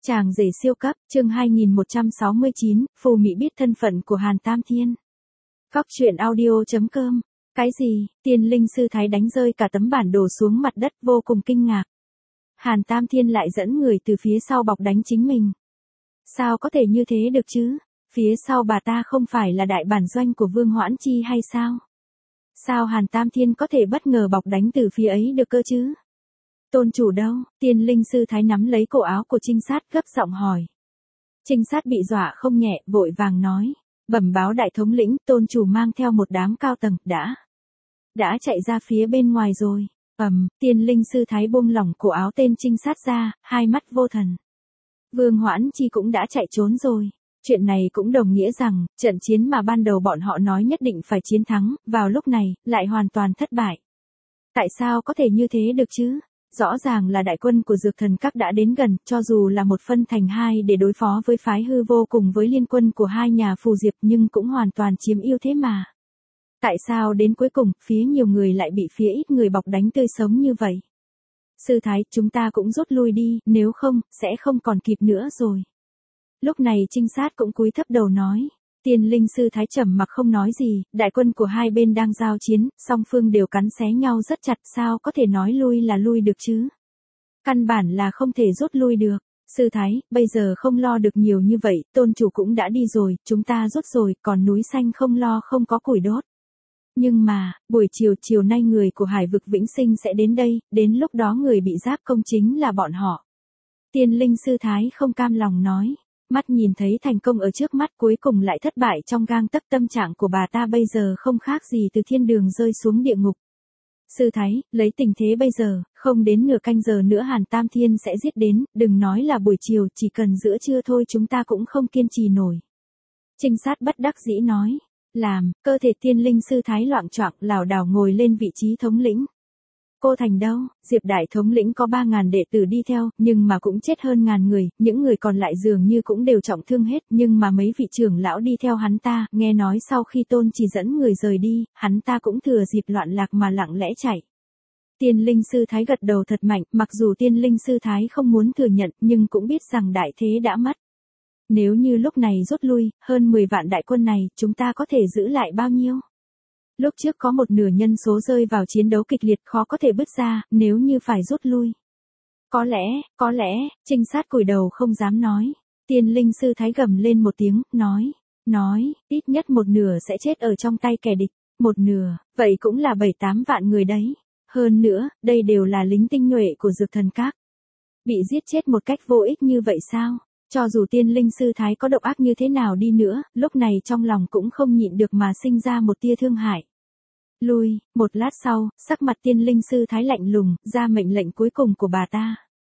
Chàng rể siêu cấp, chương 2169, Phù Mị biết thân phận của Hàn Tam Thiên. Góc truyện audio.com. Cái gì? Tiên linh sư thái đánh rơi cả tấm bản đồ xuống mặt đất, vô cùng kinh ngạc. Hàn Tam Thiên lại dẫn người từ phía sau bọc đánh chính mình. Sao có thể như thế được chứ? Phía sau bà ta không phải là đại bản doanh của Vương Hoãn Chi hay sao? Sao Hàn Tam Thiên có thể bất ngờ bọc đánh từ phía ấy được cơ chứ? Tôn chủ đâu? Tiên linh sư thái nắm lấy cổ áo của trinh sát, gấp giọng hỏi. Trinh sát bị dọa không nhẹ, vội vàng nói. Bẩm báo đại thống lĩnh, tôn chủ mang theo một đám cao tầng, đã chạy ra phía bên ngoài rồi. Tiên linh sư thái buông lỏng cổ áo tên trinh sát ra, hai mắt vô thần. Vương Hoãn Chi cũng đã chạy trốn rồi. Chuyện này cũng đồng nghĩa rằng, trận chiến mà ban đầu bọn họ nói nhất định phải chiến thắng, vào lúc này, lại hoàn toàn thất bại. Tại sao có thể như thế được chứ? Rõ ràng là đại quân của Dược Thần Các đã đến gần, cho dù là một phân thành hai để đối phó với phái hư vô cùng với liên quân của hai nhà phù diệp nhưng cũng hoàn toàn chiếm ưu thế mà. Tại sao đến cuối cùng, phía nhiều người lại bị phía ít người bọc đánh tươi sống như vậy? Sư thái, chúng ta cũng rút lui đi, nếu không, sẽ không còn kịp nữa rồi. Lúc này trinh sát cũng cúi thấp đầu nói. Tiên linh sư thái trầm mặc không nói gì, đại quân của hai bên đang giao chiến, song phương đều cắn xé nhau rất chặt, sao có thể nói lui là lui được chứ? Căn bản là không thể rút lui được. Sư thái, bây giờ không lo được nhiều như vậy, tôn chủ cũng đã đi rồi, chúng ta rút rồi, còn núi xanh không lo không có củi đốt. Nhưng mà, buổi chiều nay người của Hải vực Vĩnh Sinh sẽ đến đây, đến lúc đó người bị giáp công chính là bọn họ. Tiên linh sư thái không cam lòng nói. Mắt nhìn thấy thành công ở trước mắt cuối cùng lại thất bại trong gang tấc, tâm trạng của bà ta bây giờ không khác gì từ thiên đường rơi xuống địa ngục. Sư thái, lấy tình thế bây giờ, không đến nửa canh giờ nữa Hàn Tam Thiên sẽ giết đến, đừng nói là buổi chiều, chỉ cần giữa trưa thôi chúng ta cũng không kiên trì nổi. Trinh sát bất đắc dĩ nói. Cơ thể tiên linh sư thái loạng choạng lảo đảo ngồi lên vị trí thống lĩnh. Cô Thành đâu? Diệp đại thống lĩnh có 3.000 đệ tử đi theo, nhưng mà cũng chết hơn 1.000 người, những người còn lại dường như cũng đều trọng thương hết, nhưng mà mấy vị trưởng lão đi theo hắn ta, nghe nói sau khi tôn chỉ dẫn người rời đi, hắn ta cũng thừa dịp loạn lạc mà lặng lẽ chạy. Tiên linh sư thái gật đầu thật mạnh, mặc dù tiên linh sư thái không muốn thừa nhận, nhưng cũng biết rằng đại thế đã mất. Nếu như lúc này rút lui, hơn 10 vạn đại quân này, chúng ta có thể giữ lại bao nhiêu? Lúc trước có một nửa nhân số rơi vào chiến đấu kịch liệt, khó có thể bứt ra, nếu như phải rút lui. Có lẽ, trinh sát cúi đầu không dám nói. Tiên linh sư thái gầm lên một tiếng, nói, ít nhất một nửa sẽ chết ở trong tay kẻ địch. Một nửa, vậy cũng là 7-8 vạn người đấy. Hơn nữa, đây đều là lính tinh nhuệ của Dược Thần Các. Bị giết chết một cách vô ích như vậy sao? Cho dù tiên linh sư thái có độc ác như thế nào đi nữa, lúc này trong lòng cũng không nhịn được mà sinh ra một tia thương hại. Lui, một lát sau, sắc mặt tiên linh sư thái lạnh lùng, ra mệnh lệnh cuối cùng của bà ta.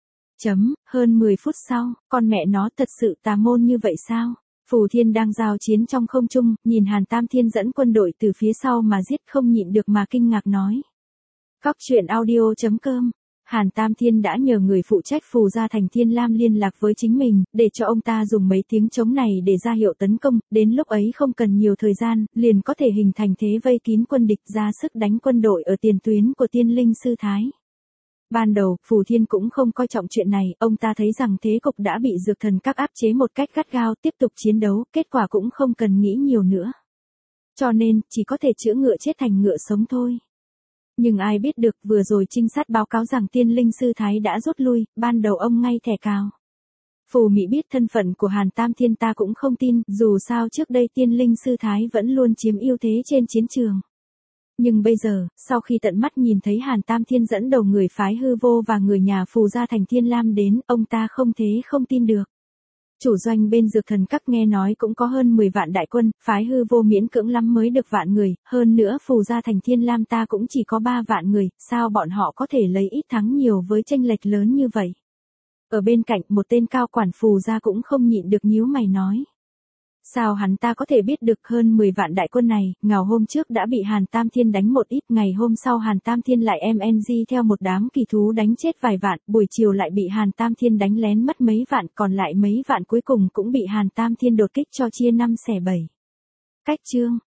Hơn 10 phút sau, con mẹ nó thật sự tà môn như vậy sao? Phù Thiên đang giao chiến trong không trung, nhìn Hàn Tam Thiên dẫn quân đội từ phía sau mà giết không nhịn được mà kinh ngạc nói. Góc truyện audio.com. Hàn Tam Thiên đã nhờ người phụ trách Phù Gia Thành Thiên Lam liên lạc với chính mình, để cho ông ta dùng mấy tiếng trống này để ra hiệu tấn công, đến lúc ấy không cần nhiều thời gian, liền có thể hình thành thế vây kín quân địch ra sức đánh quân đội ở tiền tuyến của tiên linh sư thái. Ban đầu, Phù Thiên cũng không coi trọng chuyện này, ông ta thấy rằng thế cục đã bị Dược Thần Các áp chế một cách gắt gao, tiếp tục chiến đấu, kết quả cũng không cần nghĩ nhiều nữa. Cho nên, chỉ có thể chữa ngựa chết thành ngựa sống thôi. Nhưng ai biết được, vừa rồi trinh sát báo cáo rằng tiên linh sư thái đã rút lui, ban đầu ông ngay thẻ cào. Phù Mị biết thân phận của Hàn Tam Thiên ta cũng không tin, dù sao trước đây tiên linh sư thái vẫn luôn chiếm ưu thế trên chiến trường. Nhưng bây giờ, sau khi tận mắt nhìn thấy Hàn Tam Thiên dẫn đầu người phái hư vô và người nhà Phù Gia Thành Thiên Lam đến, ông ta không thể không tin được. Chủ doanh bên Dược Thần Các nghe nói cũng có hơn 10 vạn đại quân, phái hư vô miễn cưỡng lắm mới được vạn người, hơn nữa Phù Gia Thành Thiên Lam ta cũng chỉ có 3 vạn người, sao bọn họ có thể lấy ít thắng nhiều với chênh lệch lớn như vậy? Ở bên cạnh một tên cao quản Phù Gia cũng không nhịn được nhíu mày nói. Sao hắn ta có thể biết được hơn 10 vạn đại quân này, ngào hôm trước đã bị Hàn Tam Thiên đánh một ít, ngày hôm sau Hàn Tam Thiên lại MNG theo một đám kỳ thú đánh chết vài vạn, buổi chiều lại bị Hàn Tam Thiên đánh lén mất mấy vạn, còn lại mấy vạn cuối cùng cũng bị Hàn Tam Thiên đột kích cho chia 5 xẻ 7. Cách chương,